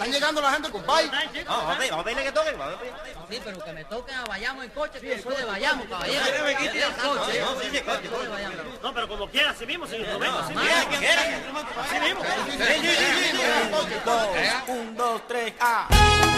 Están llegando la gente, compadre. Vamos a pedirle que toquen. Sí, pero que me toquen a Bayamo en coche, que después de Bayamo, caballero. No, pero como quiera, así mismo, señor Domingo. Así mismo. Un, dos, tres, ¡ah!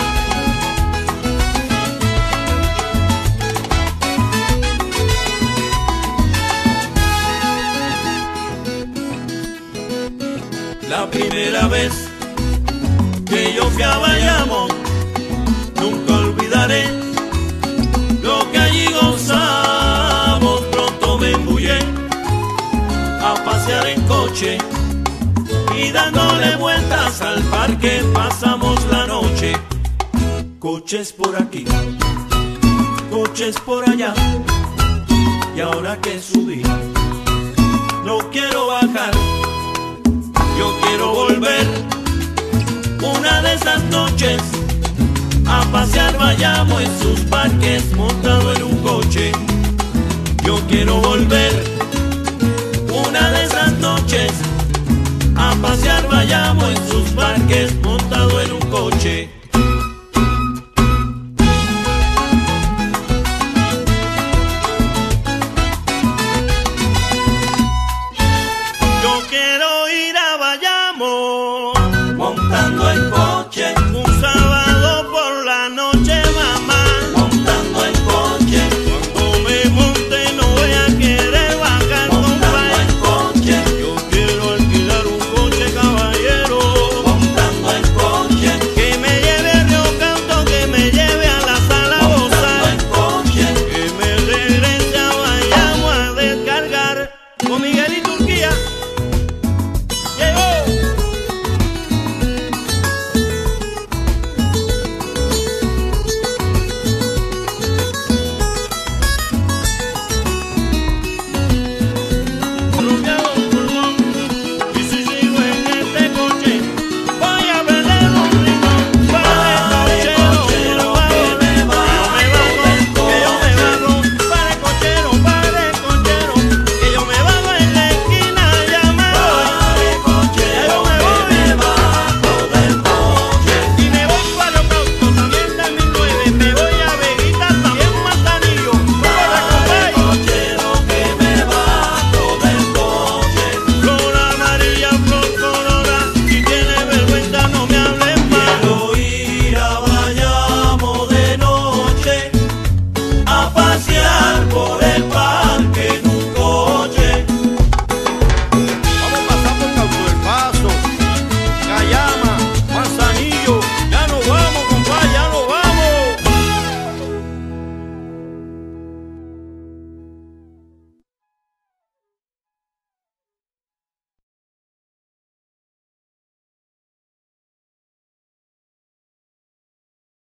La primera vez que yo fui a Bayamo, nunca olvidaré lo que allí gozamos. Pronto me embullé a pasear en coche y dándole vueltas al parque pasamos la noche. Coches por aquí, coches por allá, y ahora que subí no quiero bajar. Yo quiero volver una de esas noches a pasear Bayamo en sus parques montado en un coche. Yo quiero volver una de esas noches a pasear Bayamo en sus parques montado en un coche.